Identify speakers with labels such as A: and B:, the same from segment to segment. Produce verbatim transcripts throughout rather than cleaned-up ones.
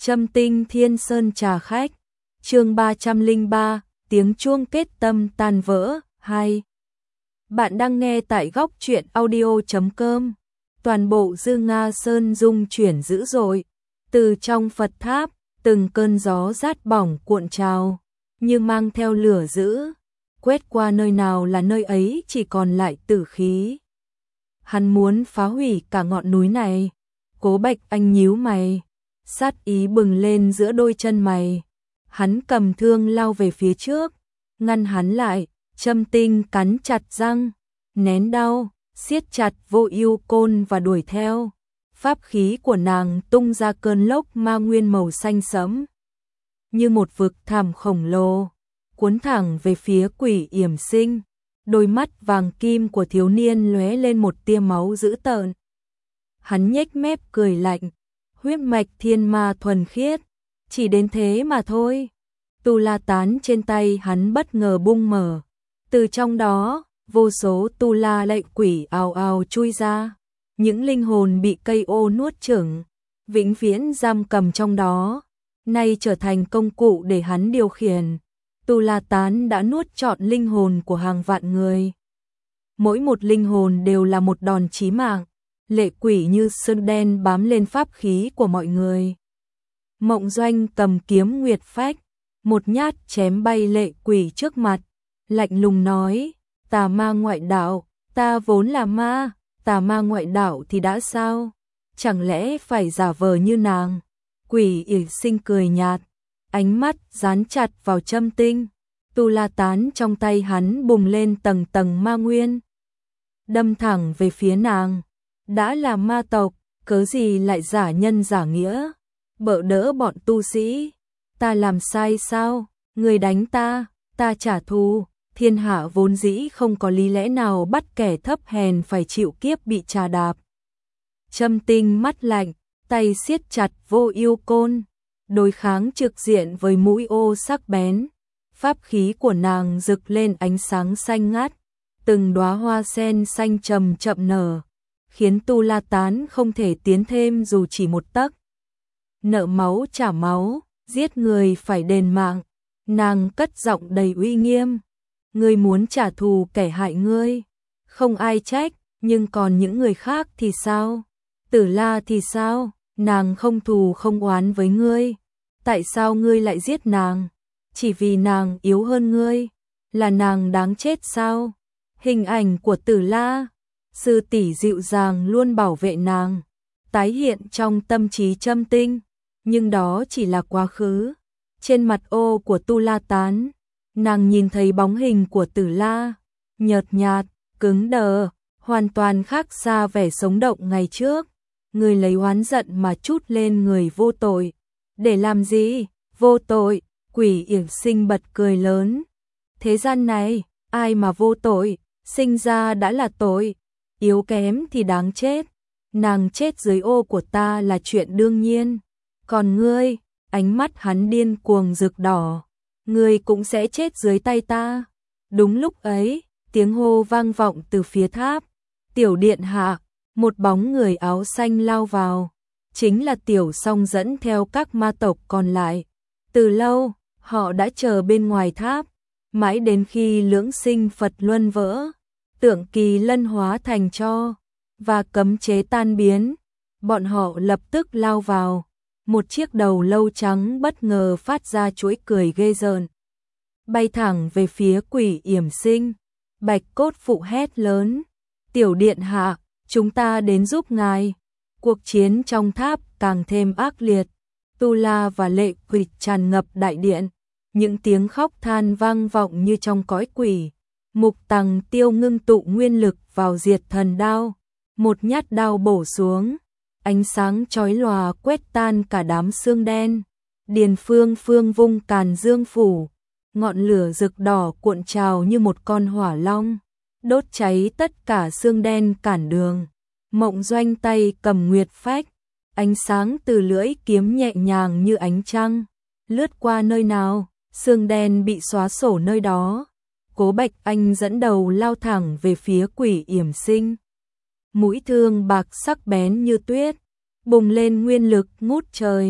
A: Châm Tinh Thiên Sơn trà khách, chương ba trăm lẻ ba, tiếng chuông kết tâm tan vỡ, hai. Bạn đang nghe tại góc truyện audio chấm com. Toàn bộ Dư Nga Sơn rung chuyển dữ dội, từ trong Phật tháp, từng cơn gió rát bỏng cuộn trào, như mang theo lửa dữ, quét qua nơi nào là nơi ấy chỉ còn lại tử khí. Hắn muốn phá hủy cả ngọn núi này. Cố Bạch Anh nhíu mày, sát ý bừng lên giữa đôi chân mày. Hắn cầm thương lao về phía trước, ngăn hắn lại. Châm Tinh cắn chặt răng, nén đau, siết chặt Vô Ưu Côn và đuổi theo. Pháp khí của nàng tung ra cơn lốc ma nguyên màu xanh sẫm, như một vực thẳm khổng lồ, cuốn thẳng về phía Quỷ Yểm Sinh. Đôi mắt vàng kim của thiếu niên lóe lên một tia máu dữ tợn. Hắn nhếch mép cười lạnh, huyết mạch thiên ma thuần khiết, chỉ đến thế mà thôi. Tu la tán trên tay hắn bất ngờ bung mở, từ trong đó, vô số tu la lệnh quỷ ào ào chui ra, những linh hồn bị cây ô nuốt chửng, vĩnh viễn giam cầm trong đó, nay trở thành công cụ để hắn điều khiển. Tu la tán đã nuốt trọn linh hồn của hàng vạn người. Mỗi một linh hồn đều là một đòn chí mạng, lệ quỷ như sơn đen bám lên pháp khí của mọi người. Mộng Doanh cầm kiếm nguyệt phách, một nhát chém bay lệ quỷ trước mặt, lạnh lùng nói, tà ma ngoại đạo, ta vốn là ma, tà ma ngoại đạo thì đã sao? Chẳng lẽ phải giả vờ như nàng? Quỷ Yểm Sinh cười nhạt, ánh mắt dán chặt vào Châm Tinh. Tu la tán trong tay hắn bùng lên tầng tầng ma nguyên, đâm thẳng về phía nàng. Đã là ma tộc, cớ gì lại giả nhân giả nghĩa, bợ đỡ bọn tu sĩ? Ta làm sai sao? Người đánh ta, ta trả thù. Thiên hạ vốn dĩ không có lý lẽ nào bắt kẻ thấp hèn phải chịu kiếp bị trà đạp. Châm Tinh mắt lạnh, tay siết chặt Vô Ưu Côn, đối kháng trực diện với mũi ô sắc bén. Pháp khí của nàng rực lên ánh sáng xanh ngắt, từng đóa hoa sen xanh chậm chậm nở, khiến Tu La Tán không thể tiến thêm dù chỉ một tấc. Nợ máu trả máu, giết người phải đền mạng. Nàng cất giọng đầy uy nghiêm, ngươi muốn trả thù kẻ hại ngươi, không ai trách, nhưng còn những người khác thì sao? Tử La thì sao? Nàng không thù không oán với ngươi, tại sao ngươi lại giết nàng? Chỉ vì nàng yếu hơn ngươi, là nàng đáng chết sao? Hình ảnh của Tử La, sư tỷ dịu dàng luôn bảo vệ nàng, tái hiện trong tâm trí Châm Tinh, nhưng đó chỉ là quá khứ. Trên mặt ô của Tu La Tán, nàng nhìn thấy bóng hình của Tử La, nhợt nhạt, cứng đờ, hoàn toàn khác xa vẻ sống động ngày trước. Người lấy oán giận mà trút lên người vô tội, để làm gì? Vô tội? Quỷ Yểm Sinh bật cười lớn. Thế gian này, ai mà vô tội, sinh ra đã là tội, yếu kém thì đáng chết. Nàng chết dưới ô của ta là chuyện đương nhiên. Còn ngươi, ánh mắt hắn điên cuồng rực đỏ, ngươi cũng sẽ chết dưới tay ta. Đúng lúc ấy, tiếng hô vang vọng từ phía tháp. Tiểu điện hạ, một bóng người áo xanh lao vào, chính là Tiểu Song dẫn theo các ma tộc còn lại. Từ lâu, họ đã chờ bên ngoài tháp, mãi đến khi lưỡng sinh Phật luân vỡ, tượng kỳ lân hóa thành tro, và cấm chế tan biến, bọn họ lập tức lao vào. Một chiếc đầu lâu trắng bất ngờ phát ra chuỗi cười ghê rợn, bay thẳng về phía Quỷ Yểm Sinh. Bạch Cốt Phụ hét lớn, Tiểu điện hạ, chúng ta đến giúp ngài. Cuộc chiến trong tháp càng thêm ác liệt, tu la và lệ quỷ tràn ngập đại điện, những tiếng khóc than vang vọng như trong cõi quỷ. Mục Tằng Tiêu ngưng tụ nguyên lực vào diệt thần đao, một nhát đao bổ xuống, ánh sáng chói lòa quét tan cả đám xương đen. Điền Phương Phương vung càn dương phủ, ngọn lửa rực đỏ cuộn trào như một con hỏa long, đốt cháy tất cả xương đen cản đường. Mộng Doanh tay cầm nguyệt phách, ánh sáng từ lưỡi kiếm nhẹ nhàng như ánh trăng, lướt qua nơi nào, xương đen bị xóa sổ nơi đó. Cố Bạch Anh dẫn đầu lao thẳng về phía Quỷ Yểm Sinh. Mũi thương bạc sắc bén như tuyết, bùng lên nguyên lực ngút trời,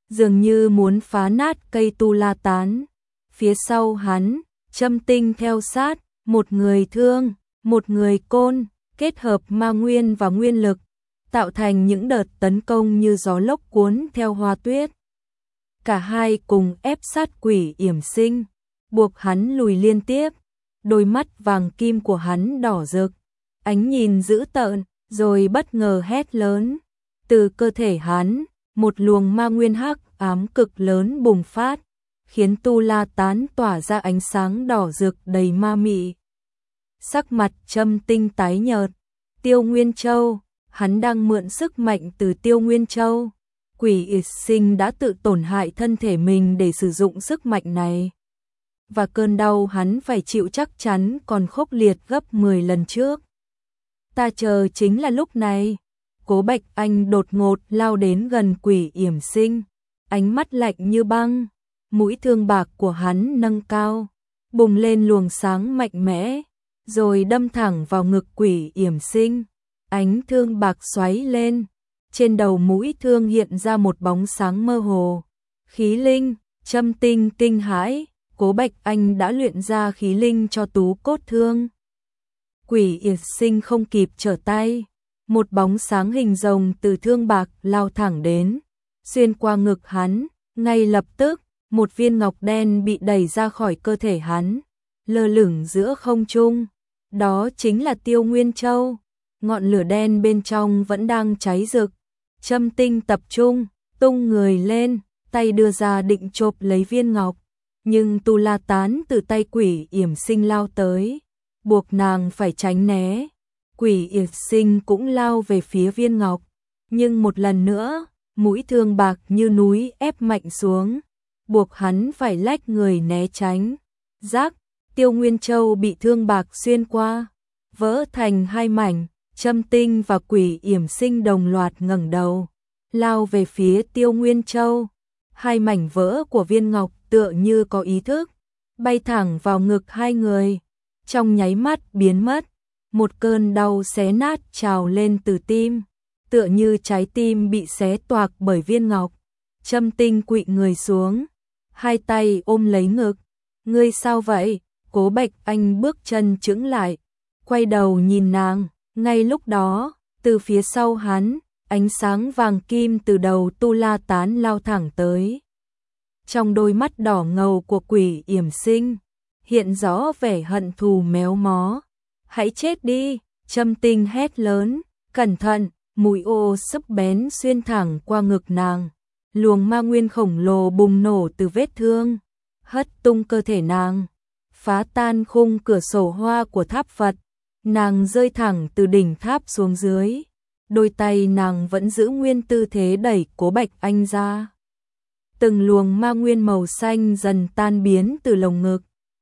A: dường như muốn phá nát cây tu la tán. Phía sau hắn, Châm Tinh theo sát, một người thương, một người côn, kết hợp ma nguyên và nguyên lực, tạo thành những đợt tấn công như gió lốc cuốn theo hoa tuyết. Cả hai cùng ép sát Quỷ Yểm Sinh, buộc hắn lùi liên tiếp. Đôi mắt vàng kim của hắn đỏ rực, ánh nhìn dữ tợn, rồi bất ngờ hét lớn. Từ cơ thể hắn, một luồng ma nguyên hắc ám cực lớn bùng phát, khiến tu la tán tỏa ra ánh sáng đỏ rực đầy ma mị. Sắc mặt Châm Tinh tái nhợt. Tiêu Nguyên Châu, hắn đang mượn sức mạnh từ Tiêu Nguyên Châu. Quỷ Yểm Sinh đã tự tổn hại thân thể mình để sử dụng sức mạnh này. Và cơn đau hắn phải chịu chắc chắn còn khốc liệt gấp mười lần trước. Ta chờ chính là lúc này. Cố Bạch Anh đột ngột lao đến gần Quỷ Yểm Sinh, ánh mắt lạnh như băng, mũi thương bạc của hắn nâng cao, bùng lên luồng sáng mạnh mẽ, rồi đâm thẳng vào ngực Quỷ Yểm Sinh. Ánh thương bạc xoáy lên, trên đầu mũi thương hiện ra một bóng sáng mơ hồ. Khí linh. Châm Tinh kinh hãi, Cố Bạch Anh đã luyện ra khí linh cho tú cốt thương. Quỷ Yểm Sinh không kịp trở tay, một bóng sáng hình rồng từ thương bạc lao thẳng đến, xuyên qua ngực hắn. Ngay lập tức, một viên ngọc đen bị đẩy ra khỏi cơ thể hắn, lơ lửng giữa không trung. Đó chính là Tiêu Nguyên Châu. Ngọn lửa đen bên trong vẫn đang cháy rực. Châm Tinh tập trung, tung người lên, tay đưa ra định chộp lấy viên ngọc. Nhưng tu la tán từ tay Quỷ Yểm Sinh lao tới, buộc nàng phải tránh né. Quỷ Yểm Sinh cũng lao về phía viên ngọc, nhưng một lần nữa, mũi thương bạc như núi ép mạnh xuống, buộc hắn phải lách người né tránh. Rắc, Tiêu Nguyên Châu bị thương bạc xuyên qua, vỡ thành hai mảnh. Châm Tinh và Quỷ Yểm Sinh đồng loạt ngẩng đầu, lao về phía Tiêu Nguyên Châu. Hai mảnh vỡ của viên ngọc tựa như có ý thức, bay thẳng vào ngực hai người, trong nháy mắt biến mất. Một cơn đau xé nát trào lên từ tim, tựa như trái tim bị xé toạc bởi viên ngọc. Châm Tinh quỵ người xuống, hai tay ôm lấy ngực. Ngươi sao vậy? Cố Bạch Anh bước chân chững lại, quay đầu nhìn nàng. Ngay lúc đó, từ phía sau hắn, ánh sáng vàng kim từ đầu tu la tán lao thẳng tới. Trong đôi mắt đỏ ngầu của Quỷ Yểm Sinh, hiện rõ vẻ hận thù méo mó. Hãy chết đi, Châm Tinh hét lớn, cẩn thận, mũi ô sắc bén xuyên thẳng qua ngực nàng. Luồng ma nguyên khổng lồ bùng nổ từ vết thương, hất tung cơ thể nàng, phá tan khung cửa sổ hoa của tháp Phật. Nàng rơi thẳng từ đỉnh tháp xuống dưới, đôi tay nàng vẫn giữ nguyên tư thế đẩy Cố Bạch Anh ra. Từng luồng ma nguyên màu xanh dần tan biến từ lồng ngực,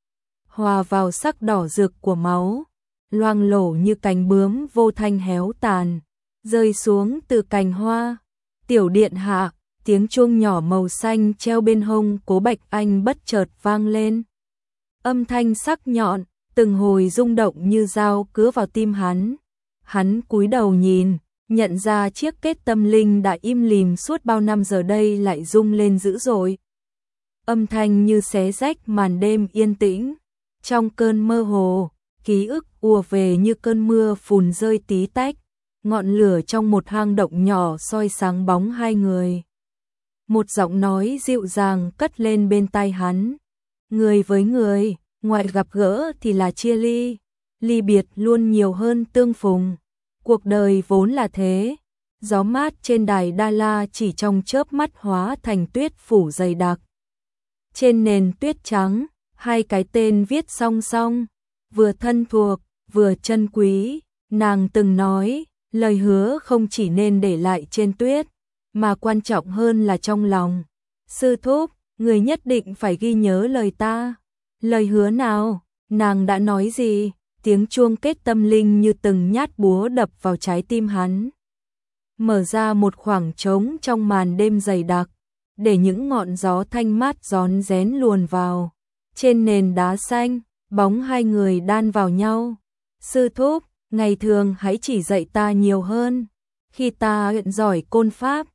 A: hòa vào sắc đỏ rực của máu, loang lổ như cánh bướm vô thanh héo tàn, rơi xuống từ cành hoa. Tiểu điện hạ, tiếng chuông nhỏ màu xanh treo bên hông Cố Bạch Anh bất chợt vang lên. Âm thanh sắc nhọn, từng hồi rung động như dao cứa vào tim hắn. Hắn cúi đầu nhìn, nhận ra chiếc kết tâm linh đã im lìm suốt bao năm giờ đây lại rung lên dữ dội. Âm thanh như xé rách màn đêm yên tĩnh. Trong cơn mơ hồ, ký ức ùa về như cơn mưa phùn rơi tí tách. Ngọn lửa trong một hang động nhỏ soi sáng bóng hai người. Một giọng nói dịu dàng cất lên bên tai hắn. Người với người, ngoài gặp gỡ thì là chia ly, ly biệt luôn nhiều hơn tương phùng. Cuộc đời vốn là thế. Gió mát trên đài Đa La chỉ trong chớp mắt hóa thành tuyết phủ dày đặc. Trên nền tuyết trắng, hai cái tên viết song song, vừa thân thuộc, vừa chân quý. Nàng từng nói, lời hứa không chỉ nên để lại trên tuyết, mà quan trọng hơn là trong lòng. Sư thúc, người nhất định phải ghi nhớ lời ta. Lời hứa nào? Nàng đã nói gì? Tiếng chuông kết tâm linh như từng nhát búa đập vào trái tim hắn, mở ra một khoảng trống trong màn đêm dày đặc, để những ngọn gió thanh mát rón rén luồn vào. Trên nền đá xanh, bóng hai người đan vào nhau. Sư thúc, ngày thường hãy chỉ dạy ta nhiều hơn. Khi ta luyện giỏi côn pháp,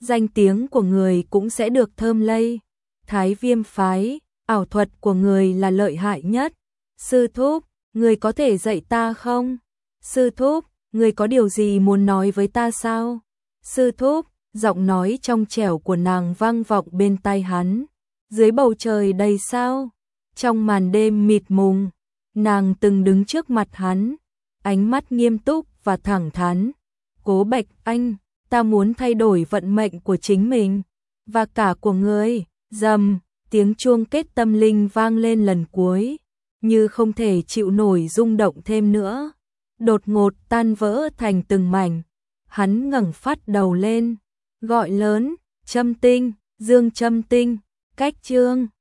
A: danh tiếng của người cũng sẽ được thơm lây. Thái Viêm phái, ảo thuật của người là lợi hại nhất. Sư thúc, người có thể dạy ta không? Sư thúc, người có điều gì muốn nói với ta sao? Sư thúc, giọng nói trong trẻo của nàng vang vọng bên tai hắn. Dưới bầu trời đầy sao, trong màn đêm mịt mùng, nàng từng đứng trước mặt hắn, ánh mắt nghiêm túc và thẳng thắn. Cố Bạch Anh, ta muốn thay đổi vận mệnh của chính mình và cả của ngươi. Rầm, tiếng chuông kết tâm linh vang lên lần cuối, như không thể chịu nổi rung động thêm nữa, đột ngột tan vỡ thành từng mảnh. Hắn ngẩng phát đầu lên, gọi lớn, Trâm Tinh, Dương Trâm Tinh, cách chương